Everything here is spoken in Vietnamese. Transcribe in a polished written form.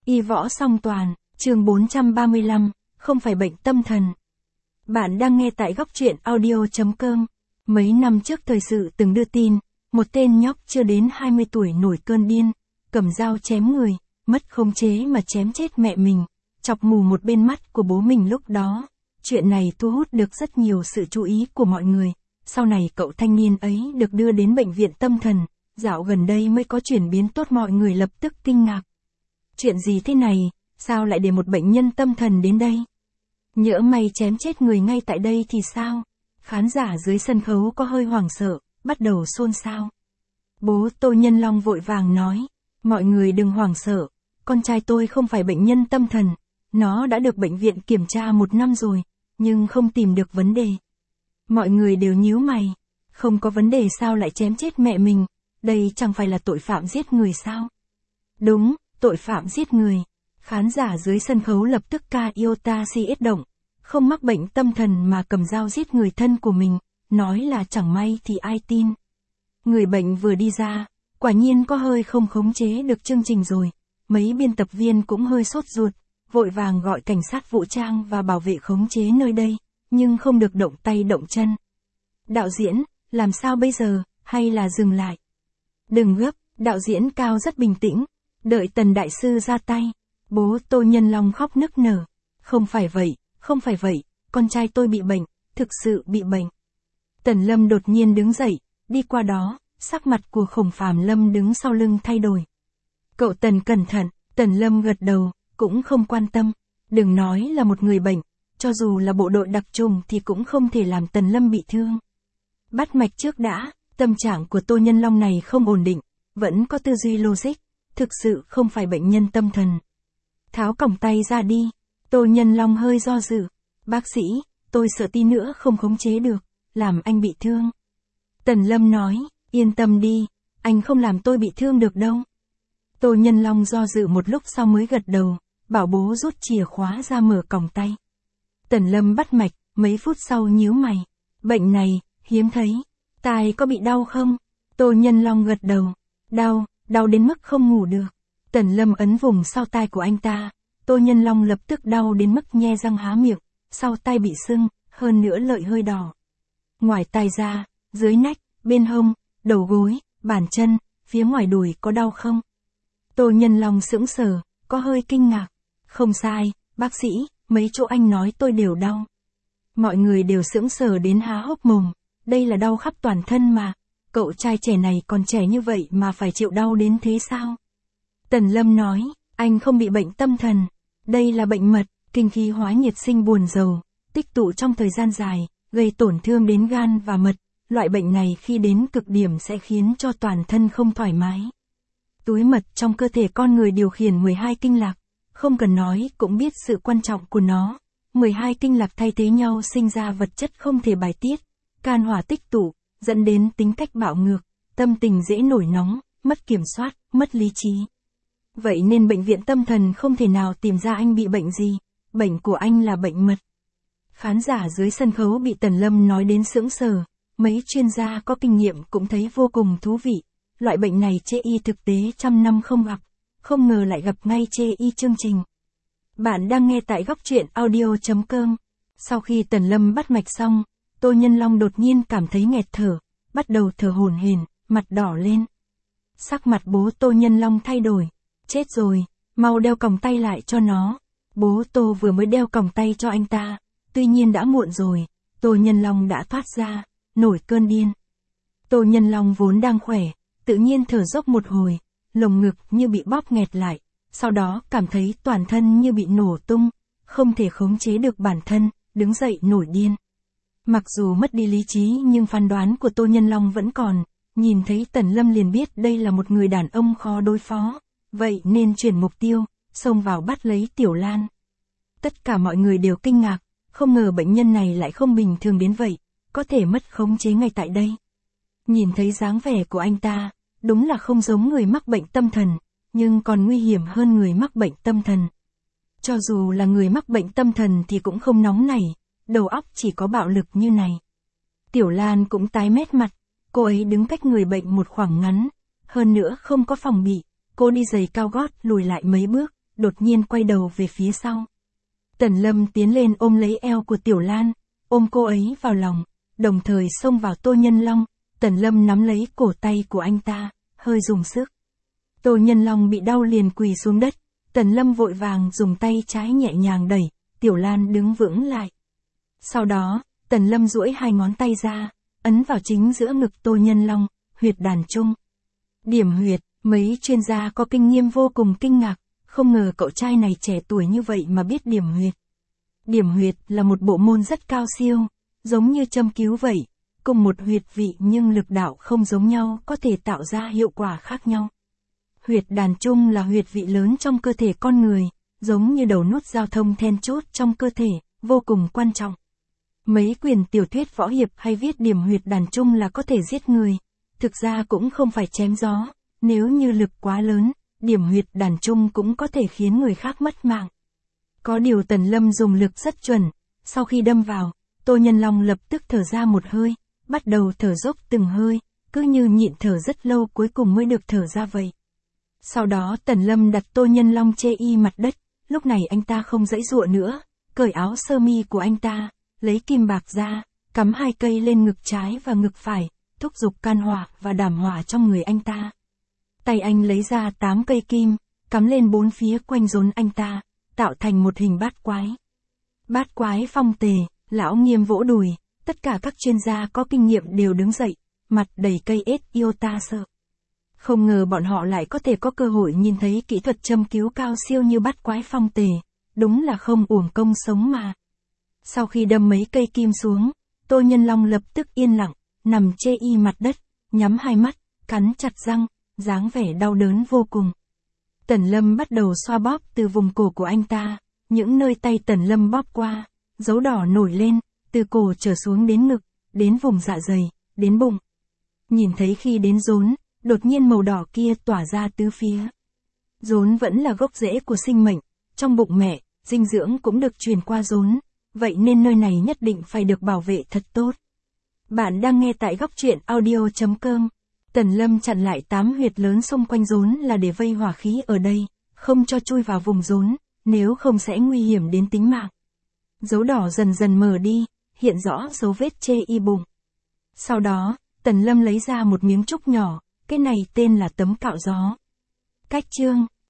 Y võ song toàn, chương 435, không phải bệnh tâm thần. Bạn đang nghe tại góc truyện audio.com. Mấy năm trước thời sự từng đưa tin, một tên nhóc chưa đến 20 tuổi nổi cơn điên, cầm dao chém người, mất khống chế mà chém chết mẹ mình, chọc mù một bên mắt của bố mình lúc đó. Chuyện này thu hút được rất nhiều sự chú ý của mọi người. Sau này cậu thanh niên ấy được đưa đến bệnh viện tâm thần, dạo gần đây mới có chuyển biến tốt, mọi người lập tức kinh ngạc. Chuyện gì thế này, sao lại để một bệnh nhân tâm thần đến đây? Nhỡ may chém chết người ngay tại đây thì sao? Khán giả dưới sân khấu có hơi hoảng sợ, bắt đầu xôn xao. Bố Tô Nhân Long vội vàng nói, mọi người đừng hoảng sợ, con trai tôi không phải bệnh nhân tâm thần, nó đã được bệnh viện kiểm tra 1 năm rồi, nhưng không tìm được vấn đề. Mọi người đều nhíu mày, không có vấn đề sao lại chém chết mẹ mình, đây chẳng phải là tội phạm giết người sao? Đúng, tội phạm giết người. Khán giả dưới sân khấu lập tức ca iota si ết động, không mắc bệnh tâm thần mà cầm dao giết người thân của mình, nói là chẳng may thì ai tin. Người bệnh vừa đi ra, quả nhiên có hơi không khống chế được chương trình rồi, mấy biên tập viên cũng hơi sốt ruột, vội vàng gọi cảnh sát vũ trang và bảo vệ khống chế nơi đây, nhưng không được động tay động chân. Đạo diễn, làm sao bây giờ, hay là dừng lại? Đừng gấp, đạo diễn Cao rất bình tĩnh, đợi Tần đại sư ra tay. Bố Tô Nhân Long khóc nức nở. Không phải vậy, không phải vậy, con trai tôi bị bệnh, thực sự bị bệnh. Tần Lâm đột nhiên đứng dậy, đi qua đó, sắc mặt của Khổng Phàm Lâm đứng sau lưng thay đổi. Cậu Tần cẩn thận, Tần Lâm gật đầu, cũng không quan tâm. Đừng nói là một người bệnh, cho dù là bộ đội đặc trùng thì cũng không thể làm Tần Lâm bị thương. Bắt mạch trước đã, tâm trạng của Tô Nhân Long này không ổn định, vẫn có tư duy logic, thực sự không phải bệnh nhân tâm thần. Tháo còng tay ra đi, Tô Nhân Long hơi do dự. Bác sĩ, tôi sợ tí nữa không khống chế được, làm anh bị thương. Tần Lâm nói, yên tâm đi, anh không làm tôi bị thương được đâu. Tô Nhân Long do dự một lúc sau mới gật đầu, bảo bố rút chìa khóa ra mở còng tay. Tần Lâm bắt mạch, mấy phút sau nhíu mày. Bệnh này, hiếm thấy. Tai có bị đau không? Tô Nhân Long gật đầu. Đau đến mức không ngủ được. Tần Lâm ấn vùng sau tai của anh ta. Tô Nhân Long lập tức đau đến mức nhe răng há miệng, sau tai bị sưng, hơn nữa lợi hơi đỏ. Ngoài tai ra, dưới nách, bên hông, đầu gối, bàn chân, phía ngoài đùi có đau không? Tô Nhân Long sững sờ, có hơi kinh ngạc. Không sai, bác sĩ, mấy chỗ anh nói tôi đều đau. Mọi người đều sững sờ đến há hốc mồm, đây là đau khắp toàn thân mà. Cậu trai trẻ này còn trẻ như vậy mà phải chịu đau đến thế sao? Tần Lâm nói, anh không bị bệnh tâm thần. Đây là bệnh mật, kinh khí hóa nhiệt sinh buồn rầu, tích tụ trong thời gian dài, gây tổn thương đến gan và mật. Loại bệnh này khi đến cực điểm sẽ khiến cho toàn thân không thoải mái. Túi mật trong cơ thể con người điều khiển 12 kinh lạc. Không cần nói cũng biết sự quan trọng của nó. 12 kinh lạc thay thế nhau sinh ra vật chất không thể bài tiết. Can hỏa tích tụ, dẫn đến tính cách bạo ngược, tâm tình dễ nổi nóng, mất kiểm soát, mất lý trí. Vậy nên bệnh viện tâm thần không thể nào tìm ra anh bị bệnh gì, bệnh của anh là bệnh mật. Khán giả dưới sân khấu bị Tần Lâm nói đến sững sờ, mấy chuyên gia có kinh nghiệm cũng thấy vô cùng thú vị. Loại bệnh này chê y thực tế trăm năm không gặp, không ngờ lại gặp ngay chê y chương trình. Bạn đang nghe tại góc truyện audio.com. Sau khi Tần Lâm bắt mạch xong, Tô Nhân Long đột nhiên cảm thấy nghẹt thở, bắt đầu thở hổn hển, mặt đỏ lên. Sắc mặt bố Tô Nhân Long thay đổi. Chết rồi, mau đeo còng tay lại cho nó. Bố Tô vừa mới đeo còng tay cho anh ta, tuy nhiên đã muộn rồi, Tô Nhân Long đã thoát ra, nổi cơn điên. Tô Nhân Long vốn đang khỏe, tự nhiên thở dốc một hồi, lồng ngực như bị bóp nghẹt lại, sau đó cảm thấy toàn thân như bị nổ tung, không thể khống chế được bản thân, đứng dậy nổi điên. Mặc dù mất đi lý trí nhưng phán đoán của Tô Nhân Long vẫn còn, nhìn thấy Tần Lâm liền biết đây là một người đàn ông khó đối phó. Vậy nên chuyển mục tiêu, xông vào bắt lấy Tiểu Lan. Tất cả mọi người đều kinh ngạc, không ngờ bệnh nhân này lại không bình thường đến vậy, có thể mất khống chế ngay tại đây. Nhìn thấy dáng vẻ của anh ta, đúng là không giống người mắc bệnh tâm thần, nhưng còn nguy hiểm hơn người mắc bệnh tâm thần. Cho dù là người mắc bệnh tâm thần thì cũng không nóng nảy, đầu óc chỉ có bạo lực như này. Tiểu Lan cũng tái mét mặt, cô ấy đứng cách người bệnh một khoảng ngắn, hơn nữa không có phòng bị. Cô đi giày cao gót lùi lại mấy bước, đột nhiên quay đầu về phía sau. Tần Lâm tiến lên ôm lấy eo của Tiểu Lan, ôm cô ấy vào lòng, đồng thời xông vào Tô Nhân Long. Tần Lâm nắm lấy cổ tay của anh ta, hơi dùng sức. Tô Nhân Long bị đau liền quỳ xuống đất, Tần Lâm vội vàng dùng tay trái nhẹ nhàng đẩy, Tiểu Lan đứng vững lại. Sau đó, Tần Lâm duỗi hai ngón tay ra, ấn vào chính giữa ngực Tô Nhân Long, huyệt đàn trung. Điểm huyệt, mấy chuyên gia có kinh nghiệm vô cùng kinh ngạc, không ngờ cậu trai này trẻ tuổi như vậy mà biết điểm huyệt. Điểm huyệt là một bộ môn rất cao siêu, giống như châm cứu vậy, cùng một huyệt vị nhưng lực đạo không giống nhau có thể tạo ra hiệu quả khác nhau. Huyệt đàn trung là huyệt vị lớn trong cơ thể con người, giống như đầu nút giao thông then chốt trong cơ thể, vô cùng quan trọng. Mấy quyển tiểu thuyết võ hiệp hay viết điểm huyệt đàn trung là có thể giết người, thực ra cũng không phải chém gió, nếu như lực quá lớn, điểm huyệt đàn trung cũng có thể khiến người khác mất mạng. Có điều Tần Lâm dùng lực rất chuẩn, sau khi đâm vào, Tô Nhân Long lập tức thở ra một hơi, bắt đầu thở dốc từng hơi, cứ như nhịn thở rất lâu cuối cùng mới được thở ra vậy. Sau đó Tần Lâm đặt Tô Nhân Long chê y mặt đất, lúc này anh ta không giãy giụa nữa, cởi áo sơ mi của anh ta, lấy kim bạc ra, cắm 2 cây lên ngực trái và ngực phải, thúc giục can hỏa và đảm hỏa trong người anh ta. Tay anh lấy ra 8 cây kim, cắm lên 4 phía quanh rốn anh ta, tạo thành một hình bát quái. Bát quái phong tề, lão Nghiêm vỗ đùi, tất cả các chuyên gia có kinh nghiệm đều đứng dậy, mặt đầy cây iota sợ. Không ngờ bọn họ lại có thể có cơ hội nhìn thấy kỹ thuật châm cứu cao siêu như bát quái phong tề, đúng là không uổng công sống mà. Sau khi đâm mấy cây kim xuống, Tô Nhân Long lập tức yên lặng, nằm chê y mặt đất, nhắm hai mắt, cắn chặt răng, dáng vẻ đau đớn vô cùng. Tần Lâm bắt đầu xoa bóp từ vùng cổ của anh ta, những nơi tay Tần Lâm bóp qua, dấu đỏ nổi lên, từ cổ trở xuống đến ngực, đến vùng dạ dày, đến bụng. Nhìn thấy khi đến rốn, đột nhiên màu đỏ kia tỏa ra tứ phía. Rốn vẫn là gốc rễ của sinh mệnh, trong bụng mẹ, dinh dưỡng cũng được truyền qua rốn, vậy nên nơi này nhất định phải được bảo vệ thật tốt. Bạn đang nghe tại góc truyện audio.com. Tần Lâm chặn lại 8 huyệt lớn xung quanh rốn là để vây hỏa khí ở đây, không cho chui vào vùng rốn, nếu không sẽ nguy hiểm đến tính mạng. Dấu đỏ dần dần mờ đi, hiện rõ dấu vết chê y bụng. Sau đó, Tần Lâm lấy ra một miếng trúc nhỏ, cái này tên là tấm cạo gió. Cách chương